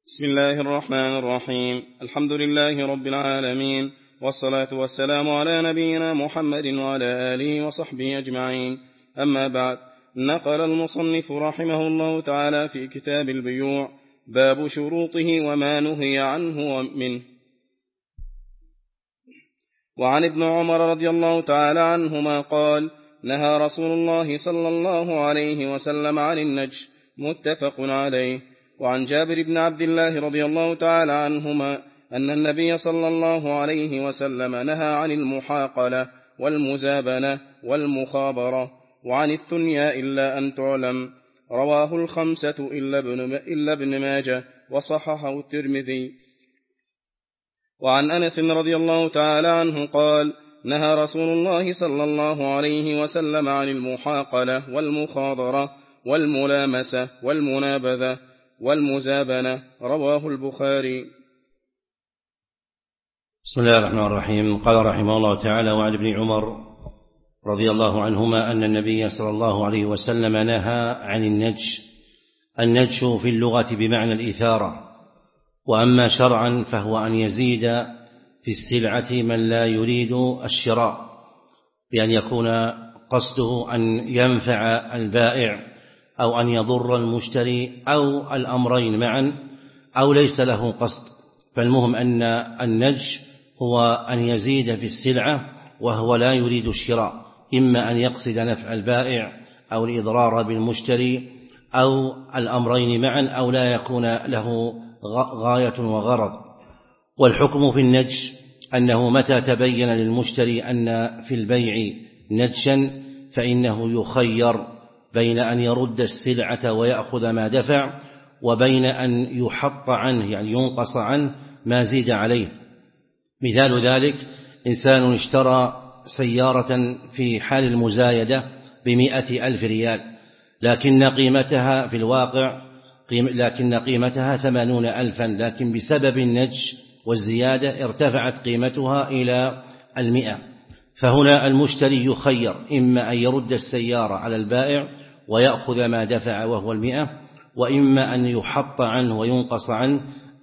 بسم الله الرحمن الرحيم. الحمد لله رب العالمين، والصلاة والسلام على نبينا محمد وعلى آله وصحبه أجمعين. أما بعد، نقل المصنف رحمه الله تعالى في كتاب البيوع باب شروطه وما نهي عنه منه. وعن ابن عمر رضي الله تعالى عنهما قال: نهى رسول الله صلى الله عليه وسلم عن النجش، متفق عليه. وعن جابر بن عبد الله رضي الله تعالى عنهما أن النبي صلى الله عليه وسلم نهى عن المحاقلة والمزابنة والمخابرة، وعن الثنيا إلا أن تعلم. رواه الخمسة إلا ابن ماجه، وصححه الترمذي. وعن أنس رضي الله تعالى عنه قال: نهى رسول الله صلى الله عليه وسلم عن المحاقلة والمخاضرة والملامسة والمنابذة والمزابنة. رواه البخاري. بسم الله الرحمن الرحيم. قال رحمه الله تعالى: وعن ابن عمر رضي الله عنهما أن النبي صلى الله عليه وسلم نهى عن النجش. النجش في اللغة بمعنى الإثارة، وأما شرعا فهو أن يزيد في السلعة من لا يريد الشراء، بأن يكون قصده أن ينفع البائع أو أن يضر المشتري أو الأمرين معا، أو ليس له قصد. فالمهم أن النجش هو أن يزيد في السلعة وهو لا يريد الشراء، إما أن يقصد نفع البائع أو الإضرار بالمشتري أو الأمرين معا، أو لا يكون له غاية وغرض. والحكم في النجش أنه متى تبين للمشتري أن في البيع نجشا فإنه يخير بين أن يرد السلعة ويأخذ ما دفع، وبين أن يحط عنه يعني ينقص عنه ما زيد عليه. مثال ذلك: إنسان اشترى سيارة في حال المزايدة ب100,000 ريال، لكن قيمتها في الواقع 80,000، لكن بسبب النجش والزيادة ارتفعت قيمتها إلى 100. فهنا المشتري يخير إما أن يرد السيارة على البائع ويأخذ ما دفع وهو 100، وإما أن يحط عنه وينقص عنه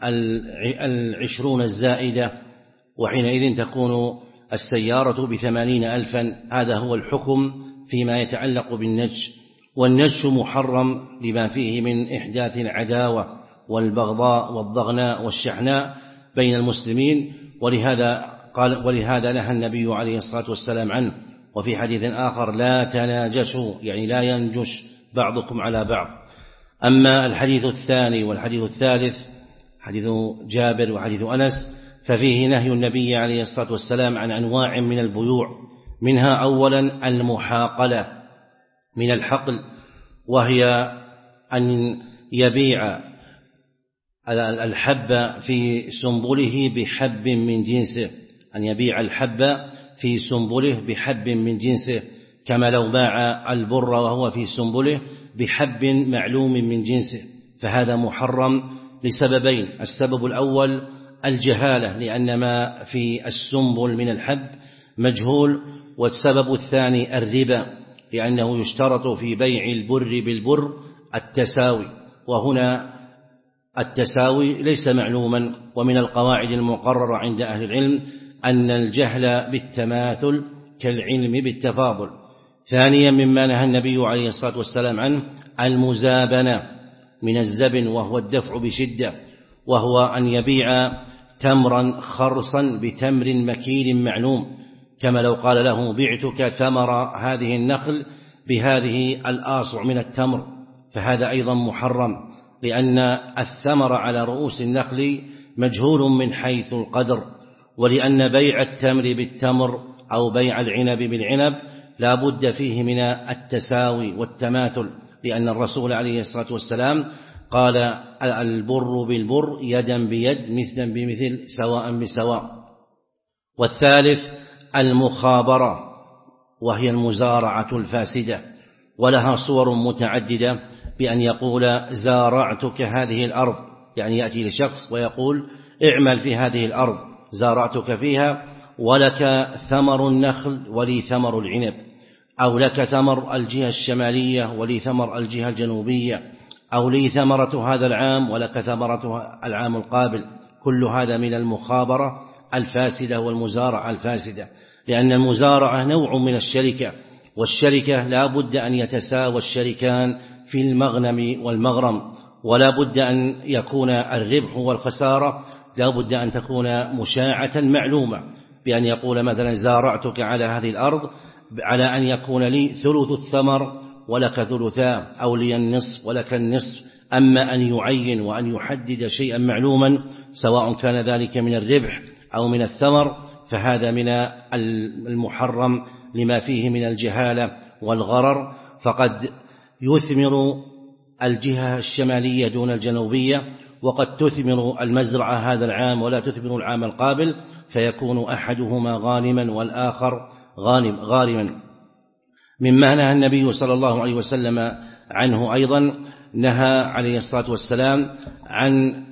20 الزائدة، وحينئذ تكون السيارة ب80,000. هذا هو الحكم فيما يتعلق بالنجش. والنجش محرم لما فيه من إحداث العداوة والبغضاء والضغناء والشحناء بين المسلمين، ولهذا نهى النبي عليه الصلاة والسلام عنه. وفي حديث آخر: لا تناجشوا، يعني لا ينجش بعضكم على بعض. أما الحديث الثاني والحديث الثالث، حديث جابر وحديث أنس، ففيه نهي النبي عليه الصلاة والسلام عن أنواع من البيوع، منها أولا المحاقلة من الحقل، وهي أن يبيع الحب في سنبله بحب من جنسه، أن يبيع الحب في سنبله بحب من جنسه، كما لو باع البر وهو في سنبله بحب معلوم من جنسه. فهذا محرم لسببين: السبب الأول الجهالة، لأن ما في السنبل من الحب مجهول، والسبب الثاني الربا، لأنه يشترط في بيع البر بالبر التساوي، وهنا التساوي ليس معلوما. ومن القواعد المقررة عند أهل العلم أن الجهل بالتماثل كالعلم بالتفاضل. ثانيا مما نهى النبي عليه الصلاة والسلام عنه المزابنة من الزبن، وهو الدفع بشدة، وهو أن يبيع تمرا خرصا بتمر مكيل معلوم، كما لو قال له: بعتك ثمر هذه النخل بهذه الآصع من التمر. فهذا أيضا محرم، لأن الثمر على رؤوس النخل مجهول من حيث القدر، ولأن بيع التمر بالتمر أو بيع العنب بالعنب لا بد فيه من التساوي والتماثل، لأن الرسول عليه الصلاة والسلام قال: البر بالبر يدا بيد مثلا بمثل سواء بسواء. والثالث المخابرة، وهي المزارعة الفاسدة، ولها صور متعددة، بأن يقول: زارعتك هذه الأرض، يعني يأتي لشخص ويقول: اعمل في هذه الأرض، زارعتك فيها، ولك ثمر النخل ولي ثمر العنب، أو لك ثمر الجهة الشمالية ولي ثمر الجهة الجنوبية، أو لي ثمرة هذا العام ولك ثمرة العام القابل. كل هذا من المخابرة الفاسدة والمزارعة الفاسدة، لأن المزارعة نوع من الشركة، والشركة لا بد أن يتساوى الشريكان في المغنم والمغرم، ولا بد أن يكون الربح والخسارة لا بد أن تكون مشاعة معلومة، بأن يقول مثلا زارعتك على هذه الأرض على أن يكون لي ثلث الثمر ولك ثلثاه، أو لي النصف ولك النصف. أما أن يعين وأن يحدد شيئا معلوما سواء كان ذلك من الربح أو من الثمر فهذا من المحرم لما فيه من الجهالة والغرر، فقد يثمر الجهة الشمالية دون الجنوبية، وقد تثمر المزرعة هذا العام ولا تثمر العام القابل، فيكون أحدهما غانما والآخر غارما. مما نهى النبي صلى الله عليه وسلم عنه أيضا، نهى عليه الصلاة والسلام عن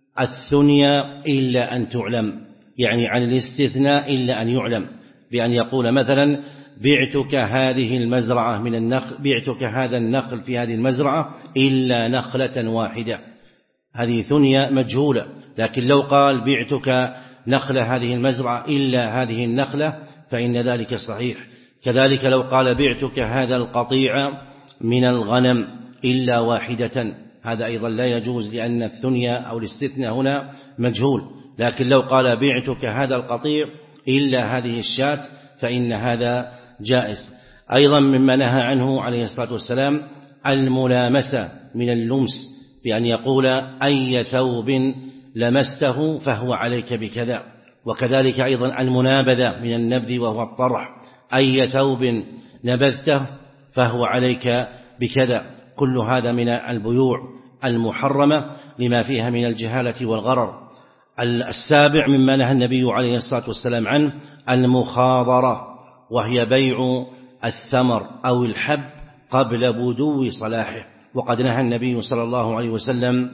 الثنيا إلا أن تعلم، يعني عن الاستثناء إلا أن يعلم، بأن يقول مثلا بعتك هذه المزرعة من النخل، بعتك هذا النخل في هذه المزرعة إلا نخلة واحدة، هذه ثنيا مجهولة. لكن لو قال بعتك نخل هذه المزرعة إلا هذه النخلة فإن ذلك صحيح. كذلك لو قال بعتك هذا القطيع من الغنم إلا واحدة، هذا أيضا لا يجوز، لأن الثنيا أو الاستثناء هنا مجهول. لكن لو قال بعتك هذا القطيع إلا هذه الشاة فإن هذا جائز. أيضا مما نهى عنه عليه الصلاة والسلام الملامسة من اللمس، بأن يقول أي ثوب لمسته فهو عليك بكذا. وكذلك أيضا المنابذة من النبذ وهو الطرح، أي ثوب نبذته فهو عليك بكذا. كل هذا من البيوع المحرمة لما فيها من الجهالة والغرر. السابع مما نهى النبي عليه الصلاة والسلام عنه المخاضرة، وهي بيع الثمر أو الحب قبل بدو صلاحه. وقد نهى النبي صلى الله عليه وسلم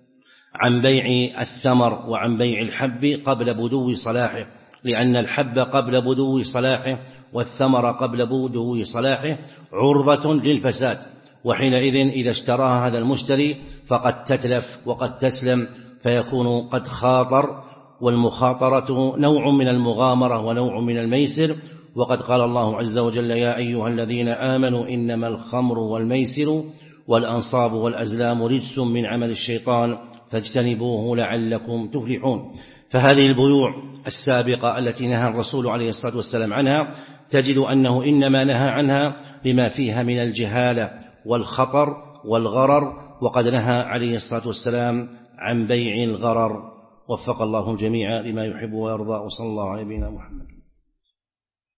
عن بيع الثمر وعن بيع الحب قبل بدو صلاحه، لأن الحب قبل بدو صلاحه والثمر قبل بدو صلاحه عرضة للفساد، وحينئذ إذا اشتراها هذا المشتري فقد تتلف وقد تسلم، فيكون قد خاطر. والمخاطرة نوع من المغامرة ونوع من الميسر، وقد قال الله عز وجل يا أيها الذين آمنوا إنما الخمر والميسر والأنصاب والأزلام رجس من عمل الشيطان فاجتنبوه لعلكم تفلحون. فهذه البيوع السابقة التي نهى الرسول عليه الصلاة والسلام عنها تجد أنه إنما نهى عنها لما فيها من الجهالة والخطر والغرر، وقد نهى عليه الصلاة والسلام عن بيع الغرر. وفق الله الجميع لما يحب ويرضى، وصلى الله على نبينا محمد.